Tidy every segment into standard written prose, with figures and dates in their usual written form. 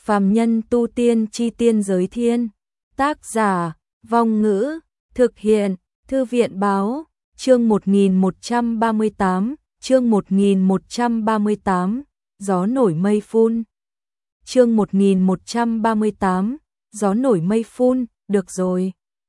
Phàm nhân tu tiên chi tiên giới thiên. Tác giả, Vong Ngữ, thực hiện, Thư viện báo, chương 1138, chương 1138, gió nổi mây phun. Chương 1138, gió nổi mây phun, được rồi.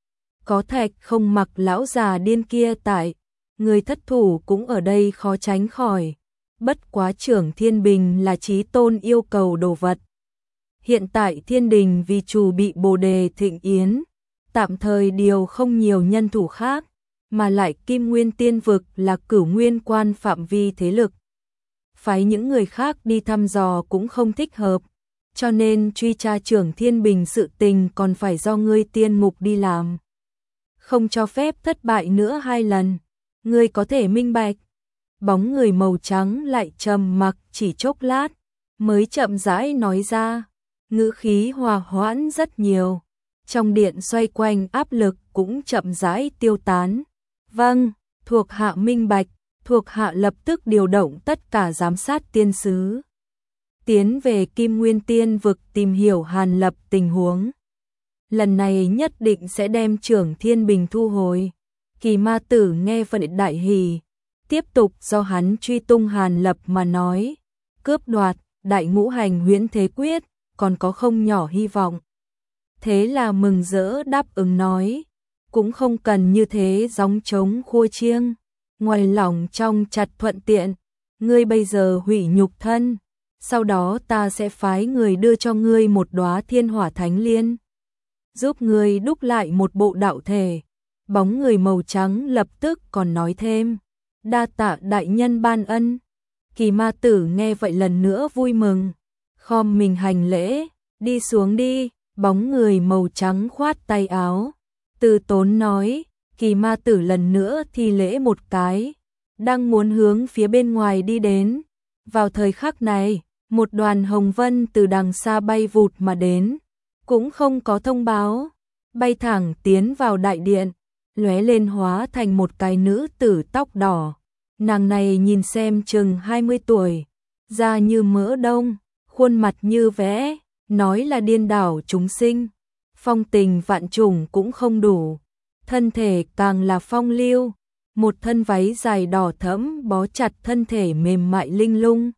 Có Thạch không mặc lão già điên kia tại, người thất thủ cũng ở đây khó tránh khỏi. Bất quá trưởng Thiên Bình là chí tôn yêu cầu đồ vật. Hiện tại Thiên Đình vì chủ bị Bồ Đề Thịnh Yến, tạm thời điều không nhiều nhân thủ khác, mà lại Kim Nguyên Tiên Vực là Cửu Nguyên Quan phạm vi thế lực. Phái những người khác đi thăm dò cũng không thích hợp, cho nên truy tra trưởng Thiên Bình sự tình còn phải do ngươi tiên mục đi làm. Không cho phép thất bại nữa 2 lần, ngươi có thể minh bạch. Bóng người màu trắng lại trầm mặc chỉ chốc lát, mới chậm rãi nói ra, ngữ khí hòa hoãn rất nhiều. Trong điện xoay quanh áp lực cũng chậm rãi tiêu tán. Vâng, thuộc hạ minh bạch, thuộc hạ lập tức điều động tất cả giám sát tiên sứ. Tiến về Kim Nguyên Tiên Vực tìm hiểu Hàn Lập tình huống. Lần này nhất định sẽ đem trưởng Thiên Bình thu hồi. Kỳ Ma Tử nghe vậy đại hỉ, tiếp tục do hắn truy tung Hàn Lập mà nói, cướp đoạt Đại Ngũ Hành Huyễn Thế Quyết, còn có không nhỏ hy vọng. Thế là mừng rỡ đáp ứng nói, cũng không cần như thế gióng trống khua chiêng, ngoài lòng trong chặt thuận tiện, ngươi bây giờ hủy nhục thân, sau đó ta sẽ phái người đưa cho ngươi một đóa Thiên Hỏa Thánh Liên, giúp ngươi đúc lại một bộ đạo thể. Bóng người màu trắng lập tức còn nói thêm, đa tạ đại nhân ban ân. Kỳ Ma Tử nghe vậy lần nữa vui mừng, khom mình hành lễ, đi xuống đi. Bóng người màu trắng khoát tay áo, từ tốn nói. Kỳ Ma Tử lần nữa thi lễ một cái, đang muốn hướng phía bên ngoài đi đến. Vào thời khắc này, một đoàn hồng vân từ đằng xa bay vụt mà đến, cũng không có thông báo, bay thẳng tiến vào đại điện, lóe lên hóa thành một cái nữ tử tóc đỏ. Nàng này nhìn xem chừng 20 tuổi, da như mỡ đông, khuôn mặt như vẽ, nói là điên đảo chúng sinh, phong tình vạn trùng cũng không đủ, thân thể càng là phong lưu, một thân váy dài đỏ thẫm bó chặt thân thể mềm mại linh lung,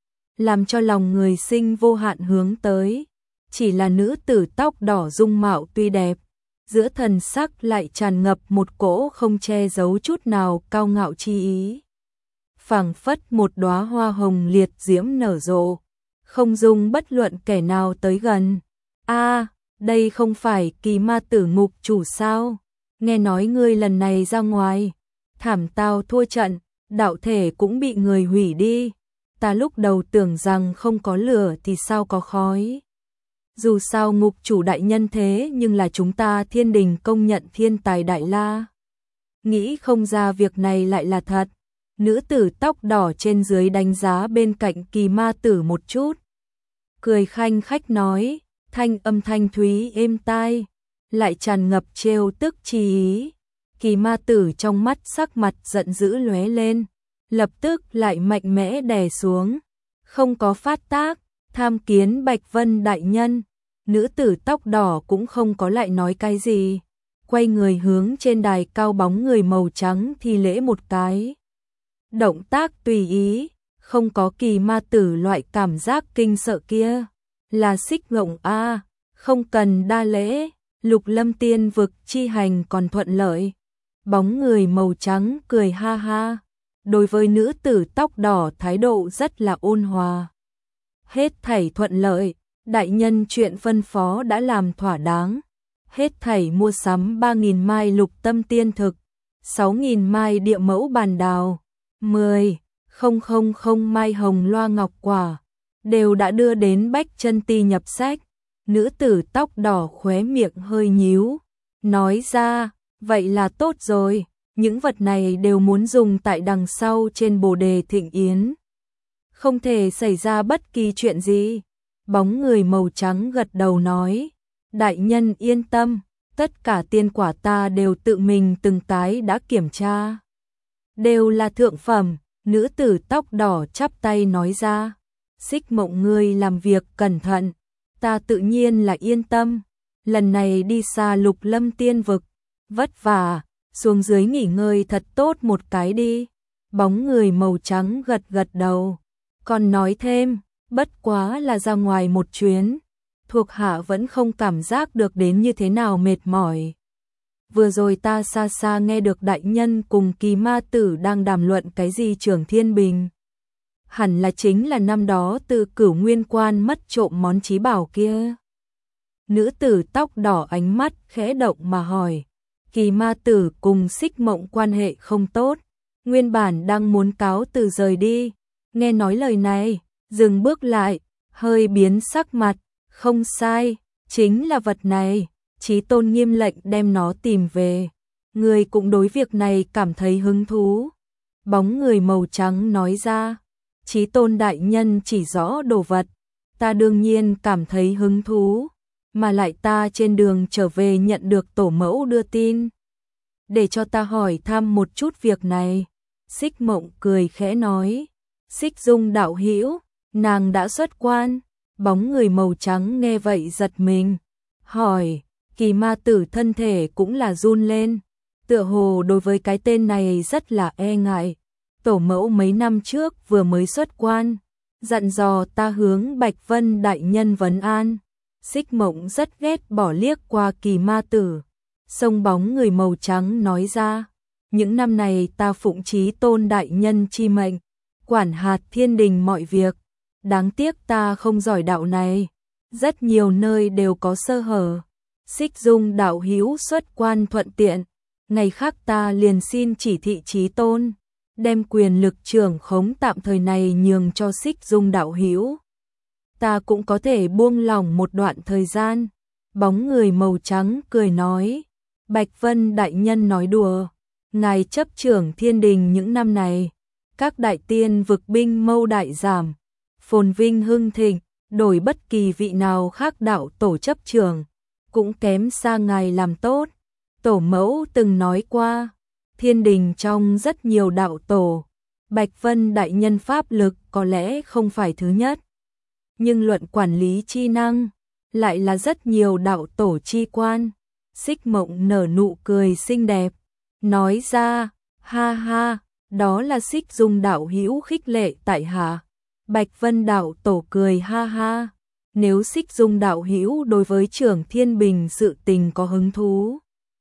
làm cho lòng người sinh vô hạn hướng tới. Chỉ là nữ tử tóc đỏ dung mạo tuy đẹp, giữa thần sắc lại tràn ngập một cỗ không che giấu chút nào cao ngạo chi ý. Phảng phất một đóa hoa hồng liệt diễm nở rộ, không dung bất luận kẻ nào tới gần. A, đây không phải Kỳ Ma Tử ngục chủ sao? Nghe nói ngươi lần này ra ngoài, thảm tao thua trận, đạo thể cũng bị người hủy đi. Ta lúc đầu tưởng rằng không có lửa thì sao có khói. Dù sao ngục chủ đại nhân thế nhưng là chúng ta Thiên Đình công nhận thiên tài đại la. Nghĩ không ra việc này lại là thật. Nữ tử tóc đỏ trên dưới đánh giá bên cạnh Kỳ Ma Tử một chút, cười khanh khách nói, thanh âm thanh thúy êm tai, lại tràn ngập trêu tức chi ý. Kỳ Ma Tử trong mắt sắc mặt giận dữ lóe lên, lập tức lại mạnh mẽ đè xuống, không có phát tác. Tham kiến Bạch Vân đại nhân. Nữ tử tóc đỏ cũng không có lại nói cái gì, quay người hướng trên đài cao bóng người màu trắng thi lễ một cái. Động tác tùy ý, không có Kỳ Ma Tử loại cảm giác kinh sợ kia. Là xích ngộng a, không cần đa lễ, Lục Lâm Tiên Vực chi hành còn thuận lợi. Bóng người màu trắng cười ha ha, đối với nữ tử tóc đỏ thái độ rất là ôn hòa. Hết thảy thuận lợi, đại nhân chuyện phân phó đã làm thỏa đáng. Hết thảy mua sắm 3.000 mai lục tâm tiên thực, 6.000 mai địa mẫu bàn đào, 10,000 mai hồng loa ngọc quả, đều đã đưa đến Bách Chân Ti nhập sách. Nữ tử tóc đỏ khóe miệng hơi nhíu, nói ra, vậy là tốt rồi, những vật này đều muốn dùng tại đằng sau trên Bồ Đề Thịnh Yến. Không thể xảy ra bất kỳ chuyện gì. Bóng người màu trắng gật đầu nói, đại nhân yên tâm, tất cả tiên quả ta đều tự mình từng cái đã kiểm tra, đều là thượng phẩm. Nữ tử tóc đỏ chắp tay nói ra, Xích Mộng ngươi làm việc cẩn thận, ta tự nhiên là yên tâm. Lần này đi xa Lục Lâm Tiên vực, vất vả, xuống dưới nghỉ ngơi thật tốt một cái đi. Bóng người màu trắng gật gật đầu, còn nói thêm, bất quá là ra ngoài một chuyến, thuộc hạ vẫn không cảm giác được đến như thế nào mệt mỏi. Vừa rồi ta xa xa nghe được đại nhân cùng Kỳ Ma Tử đang đàm luận cái gì Trường Thiên Bình. Hẳn là chính là năm đó từ Cửu Nguyên Quan mất trộm món chí bảo kia. Nữ tử tóc đỏ ánh mắt khẽ động mà hỏi. Kỳ Ma Tử cùng Xích Mộng quan hệ không tốt, nguyên bản đang muốn cáo từ rời đi, nghe nói lời này, dừng bước lại, hơi biến sắc mặt, không sai, chính là vật này, Chí Tôn nghiêm lệnh đem nó tìm về. Người cũng đối việc này cảm thấy hứng thú. Bóng người màu trắng nói ra, Chí Tôn đại nhân chỉ rõ đồ vật, ta đương nhiên cảm thấy hứng thú, mà lại ta trên đường trở về nhận được tổ mẫu đưa tin. Để cho ta hỏi thăm một chút việc này. Xích Mộng cười khẽ nói, Xích Dung đạo hữu, nàng đã xuất quan. Bóng người màu trắng nghe vậy giật mình, hỏi, Kỳ Ma Tử thân thể cũng là run lên, tựa hồ đối với cái tên này rất là e ngại. Tổ mẫu mấy năm trước vừa mới xuất quan, dặn dò ta hướng Bạch Vân đại nhân vấn an. Xích Mộng rất ghét bỏ liếc qua Kỳ Ma Tử, xông bóng người màu trắng nói ra, những năm này ta phụng Chí Tôn đại nhân chi mệnh, quản hạt thiên đình mọi việc, đáng tiếc ta không giỏi đạo này, rất nhiều nơi đều có sơ hở. Xích Dung đạo hữu xuất quan thuận tiện, ngày khác ta liền xin chỉ thị Chí Tôn, đem quyền lực trưởng khống tạm thời này nhường cho Xích Dung đạo hữu. Ta cũng có thể buông lỏng một đoạn thời gian. Bóng người màu trắng cười nói, Bạch Vân đại nhân nói đùa, ngài chấp trưởng thiên đình những năm này, các đại tiên vực binh mâu đại giảm, phồn vinh hưng thịnh, đổi bất kỳ vị nào khác đạo tổ chấp trưởng, cũng kém xa ngài làm tốt. Tổ mẫu từng nói qua, thiên đình trong rất nhiều đạo tổ, Bạch Vân đại nhân pháp lực có lẽ không phải thứ nhất, nhưng luận quản lý chi năng, lại là rất nhiều đạo tổ chi quan. Xích Mộng nở nụ cười xinh đẹp, nói ra, ha ha, đó là Xích Dung đạo hữu khích lệ tại hạ. Bạch Vân đạo tổ cười ha ha, nếu Xích Dung đạo hữu đối với Trường Thiên Bình sự tình có hứng thú,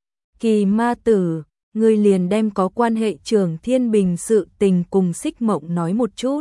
Kỳ Ma Tử, ngươi liền đem có quan hệ Trường Thiên Bình sự tình cùng Xích Mộng nói một chút.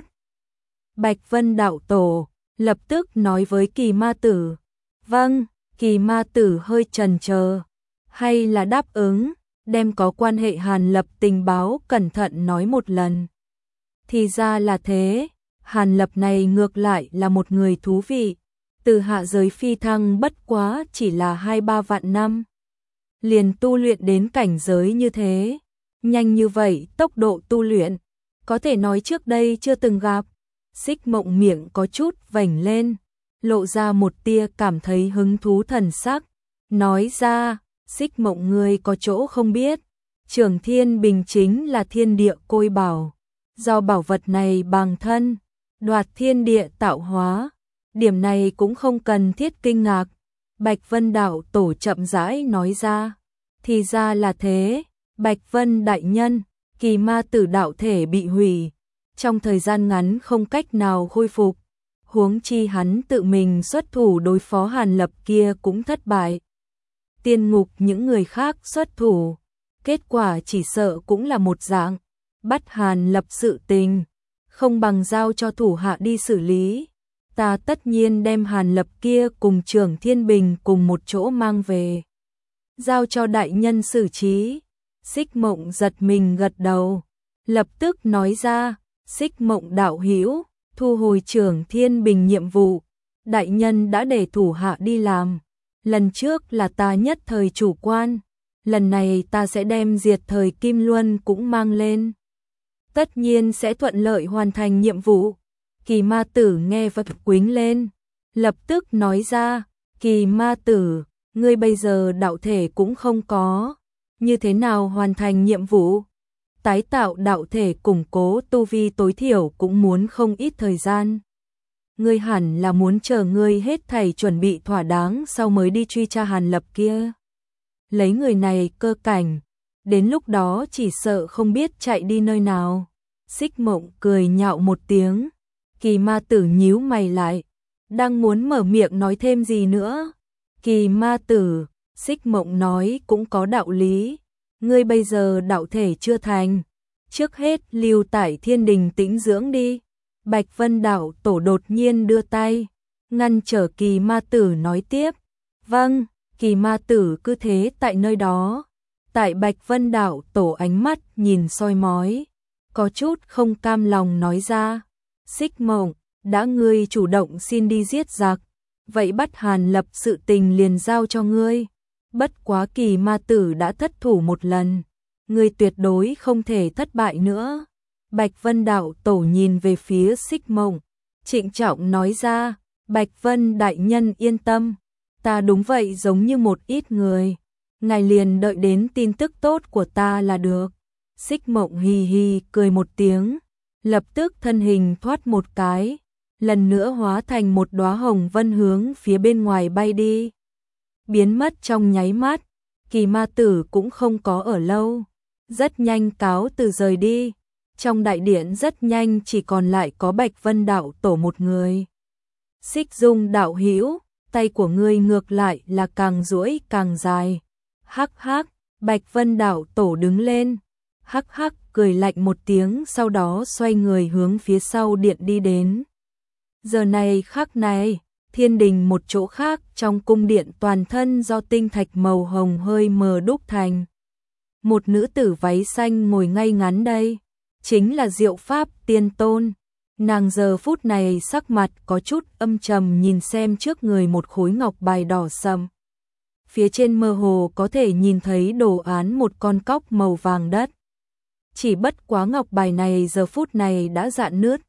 Bạch Vân đạo tổ lập tức nói với Kỳ Ma Tử, vâng. Kỳ Ma Tử hơi chần chờ, hay là đáp ứng, đem có quan hệ Hàn Lập tình báo cẩn thận nói một lần. Thì ra là thế, Hàn Lập này ngược lại là một người thú vị, từ hạ giới phi thăng bất quá chỉ là 2-3 vạn năm, liền tu luyện đến cảnh giới như thế, nhanh như vậy tốc độ tu luyện, có thể nói trước đây chưa từng gặp. Xích Mộng miệng có chút vểnh lên, lộ ra một tia cảm thấy hứng thú thần sắc, nói ra, Xích Mộng ngươi có chỗ không biết, Trường Thiên Bình chính là thiên địa côi bảo, do bảo vật này bằng thân, đoạt thiên địa tạo hóa, điểm này cũng không cần thiết kinh ngạc. Bạch Vân đạo tổ chậm rãi nói ra, thì ra là thế, Bạch Vân đại nhân, Kỳ Ma Tử đạo thể bị hủy, trong thời gian ngắn không cách nào khôi phục, huống chi hắn tự mình xuất thủ đối phó Hàn Lập kia cũng thất bại. Tiên ngục những người khác xuất thủ, kết quả chỉ sợ cũng là một dạng, bắt Hàn Lập sự tình, không bằng giao cho thủ hạ đi xử lý. Ta tất nhiên đem Hàn Lập kia cùng Trường Thiên Bình cùng một chỗ mang về, giao cho đại nhân xử trí. Xích Mộng giật mình gật đầu, lập tức nói ra, Xích Mộng đạo hữu, thu hồi Trường Thiên Bình nhiệm vụ, đại nhân đã để thủ hạ đi làm, lần trước là ta nhất thời chủ quan, lần này ta sẽ đem Diệt Thời Kim Luân cũng mang lên, tất nhiên sẽ thuận lợi hoàn thành nhiệm vụ. Kỳ Ma Tử nghe vật quính lên, lập tức nói ra, Kỳ Ma Tử, ngươi bây giờ đạo thể cũng không có, như thế nào hoàn thành nhiệm vụ? Tái tạo đạo thể củng cố tu vi tối thiểu cũng muốn không ít thời gian. ngươi hẳn là muốn chờ ngươi hết thảy chuẩn bị thỏa đáng sau mới đi truy tra Hàn Lập kia. Lấy người này cơ cảnh, đến lúc đó chỉ sợ không biết chạy đi nơi nào. Xích Mộng cười nhạo một tiếng, Kỳ Ma Tử nhíu mày lại, đang muốn mở miệng nói thêm gì nữa. Kỳ Ma Tử, Xích Mộng nói cũng có đạo lý, ngươi bây giờ đạo thể chưa thành, trước hết lưu tại Thiên Đình tĩnh dưỡng đi. Bạch Vân đạo tổ đột nhiên đưa tay, ngăn trở Kỳ Ma Tử nói tiếp. Vâng, Kỳ Ma Tử cứ thế tại nơi đó. Tại Bạch Vân đạo tổ ánh mắt nhìn soi mói, có chút không cam lòng nói ra. Xích Mộng, đã ngươi chủ động xin đi giết giặc, vậy bắt Hàn Lập sự tình liền giao cho ngươi. Bất quá Kỳ Ma Tử đã thất thủ một lần, ngươi tuyệt đối không thể thất bại nữa. Bạch Vân đạo tổ nhìn về phía Xích Mộng, trịnh trọng nói ra. Bạch Vân đại nhân yên tâm, ta đúng vậy giống như một ít người, ngài liền đợi đến tin tức tốt của ta là được. Xích Mộng hì hì cười một tiếng, lập tức thân hình thoát một cái, lần nữa hóa thành một đóa hồng vân hướng phía bên ngoài bay đi. Biến mất trong nháy mắt, Kỳ Ma Tử cũng không có ở lâu, rất nhanh cáo từ rời đi. Trong đại điện rất nhanh chỉ còn lại có Bạch Vân đạo tổ một người. Xích Dung đạo hữu, tay của ngươi ngược lại là càng duỗi càng dài. Hắc hắc, Bạch Vân đạo tổ đứng lên, hắc hắc cười lạnh một tiếng, sau đó xoay người hướng phía sau điện đi đến. Giờ này khắc này, Thiên Đình một chỗ khác trong cung điện toàn thân do tinh thạch màu hồng hơi mờ đúc thành. Một nữ tử váy xanh ngồi ngay ngắn đây, chính là Diệu Pháp Tiên Tôn. Nàng giờ phút này sắc mặt có chút âm trầm nhìn xem trước người một khối ngọc bài đỏ sẫm. Phía trên mơ hồ có thể nhìn thấy đồ án một con cóc màu vàng đất. Chỉ bất quá ngọc bài này giờ phút này đã rạn nứt,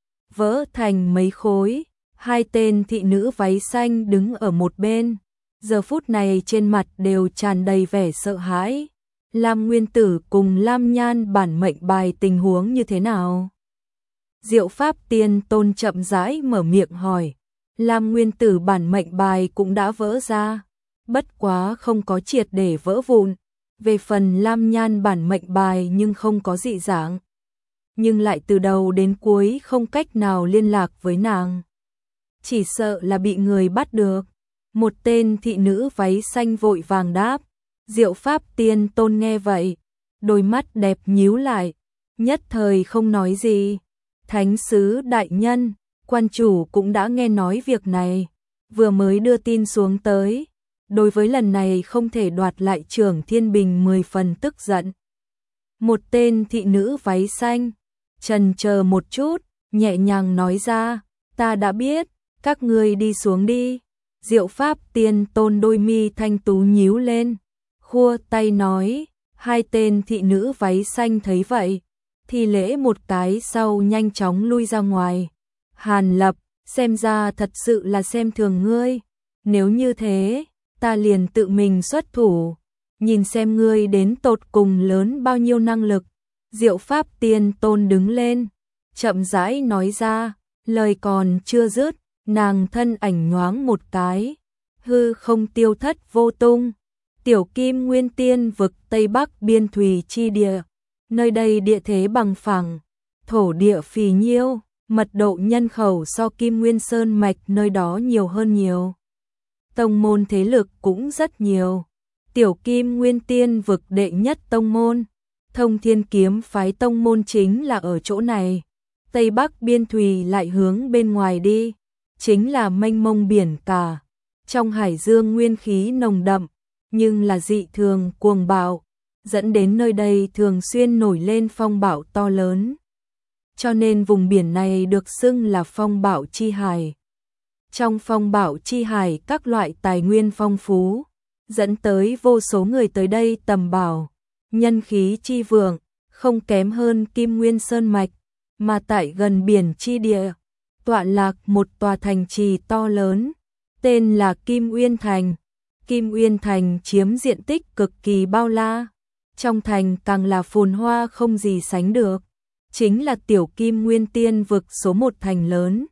vỡ thành mấy khối. Hai tên thị nữ váy xanh đứng ở một bên, giờ phút này trên mặt đều tràn đầy vẻ sợ hãi. Lam Nguyên Tử cùng Lam Nhan bản mệnh bài tình huống như thế nào? Diệu Pháp Tiên Tôn chậm rãi mở miệng hỏi. Lam Nguyên Tử bản mệnh bài cũng đã vỡ ra, bất quá không có triệt để vỡ vụn. Về phần Lam Nhan bản mệnh bài nhưng không có dị dạng, nhưng lại từ đầu đến cuối không cách nào liên lạc với nàng. Chỉ sợ là bị người bắt được. Một tên thị nữ váy xanh vội vàng đáp. Diệu Pháp Tiên Tôn nghe vậy, đôi mắt đẹp nhíu lại, nhất thời không nói gì. Thánh sứ đại nhân, quan chủ cũng đã nghe nói việc này, vừa mới đưa tin xuống tới. Đối với lần này không thể đoạt lại Trưởng Thiên Bình 10 phần tức giận. Một tên thị nữ váy xanh chần chờ một chút, nhẹ nhàng nói ra, ta đã biết, các ngươi đi xuống đi. Diệu Pháp Tiên Tôn đôi mi thanh tú nhíu lên, khua tay nói. Hai tên thị nữ váy xanh thấy vậy, thì lễ một cái sau nhanh chóng lui ra ngoài. Hàn Lập, xem ra thật sự là xem thường ngươi, nếu như thế, ta liền tự mình xuất thủ, nhìn xem ngươi đến tột cùng lớn bao nhiêu năng lực. Diệu Pháp Tiên Tôn đứng lên, chậm rãi nói ra, lời còn chưa dứt, nàng thân ảnh nhoáng một cái, hư không tiêu thất vô tung. Tiểu Kim Nguyên Tiên vực Tây Bắc biên thùy chi địa, nơi đây địa thế bằng phẳng, thổ địa phì nhiêu, mật độ nhân khẩu so Kim Nguyên Sơn mạch nơi đó nhiều hơn nhiều. Tông môn thế lực cũng rất nhiều. Tiểu Kim Nguyên Tiên vực đệ nhất tông môn, Thông Thiên Kiếm phái tông môn chính là ở chỗ này. Tây Bắc biên thùy lại hướng bên ngoài đi, chính là mênh mông biển cả. Trong hải dương nguyên khí nồng đậm, nhưng là dị thường cuồng bạo, dẫn đến nơi đây thường xuyên nổi lên phong bạo to lớn. Cho nên vùng biển này được xưng là phong bạo chi hải. Trong phong bạo chi hải các loại tài nguyên phong phú, dẫn tới vô số người tới đây tầm bảo. Nhân khí chi vượng, không kém hơn Kim Nguyên Sơn mạch, mà tại gần biển chi địa, tọa lạc một tòa thành trì to lớn, tên là Kim Uyên Thành. Kim Uyên Thành chiếm diện tích cực kỳ bao la, trong thành càng là phồn hoa không gì sánh được, chính là Tiểu Kim Nguyên Tiên vực số một thành lớn.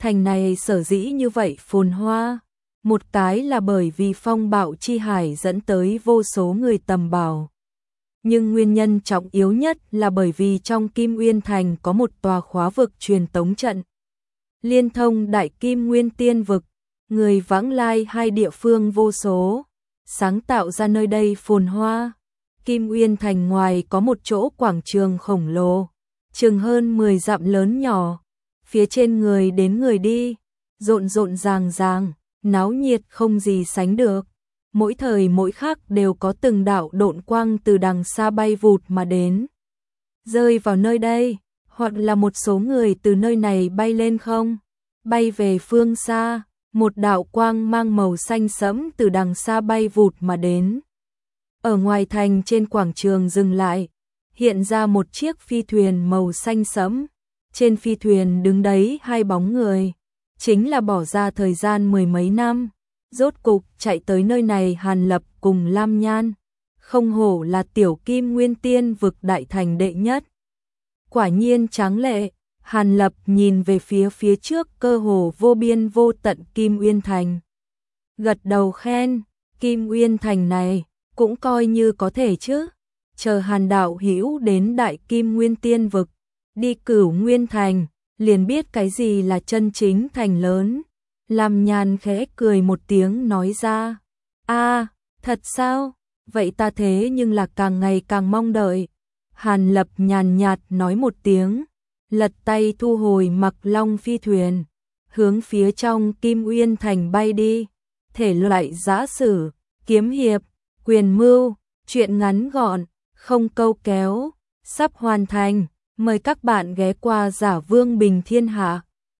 Thành này sở dĩ như vậy phồn hoa, một cái là bởi vì phong bạo chi hải dẫn tới vô số người tầm bảo. Nhưng nguyên nhân trọng yếu nhất là bởi vì trong Kim Uyên Thành có một tòa khóa vực truyền tống trận. Liên thông Đại Kim Nguyên Tiên vực, người vãng lai hai địa phương vô số, sáng tạo ra nơi đây phồn hoa. Kim Uyên Thành ngoài có một chỗ quảng trường khổng lồ, chừng hơn 10 dặm lớn nhỏ, phía trên người đến người đi, rộn rộn ràng ràng, náo nhiệt không gì sánh được. Mỗi thời mỗi khắc đều có từng đạo độn quang từ đằng xa bay vụt mà đến, rơi vào nơi đây, hoặc là một số người từ nơi này bay lên không, bay về phương xa, một đạo quang mang màu xanh sẫm từ đằng xa bay vụt mà đến. Ở ngoài thành trên quảng trường dừng lại, hiện ra một chiếc phi thuyền màu xanh sẫm, trên phi thuyền đứng đấy hai bóng người, chính là bỏ ra thời gian mười mấy năm, rốt cục chạy tới nơi này Hàn Lập cùng Lam Nhan, không hổ là tiểu Kim Nguyên Tiên vực đại thành đệ nhất. Quả nhiên tráng lệ, Hàn Lập nhìn về phía trước cơ hồ vô biên vô tận Kim Uyên Thành. Gật đầu khen, Kim Uyên Thành này cũng coi như có thể chứ. Chờ Hàn đạo hữu đến Đại Kim Nguyên Tiên vực, đi Cửu Nguyên Thành, liền biết cái gì là chân chính thành lớn. Lam Nhan khẽ cười một tiếng nói ra, thật sao? Vậy ta thế nhưng là càng ngày càng mong đợi. Hàn Lập nhàn nhạt nói một tiếng, lật tay thu hồi Mặc Long phi thuyền, hướng phía trong Kim Uyên Thành bay đi. Thể loại giã sử, kiếm hiệp, quyền mưu, truyện ngắn gọn, không câu kéo, sắp hoàn thành. Mời các bạn ghé qua Giả Vương Bình Thiên Hạ.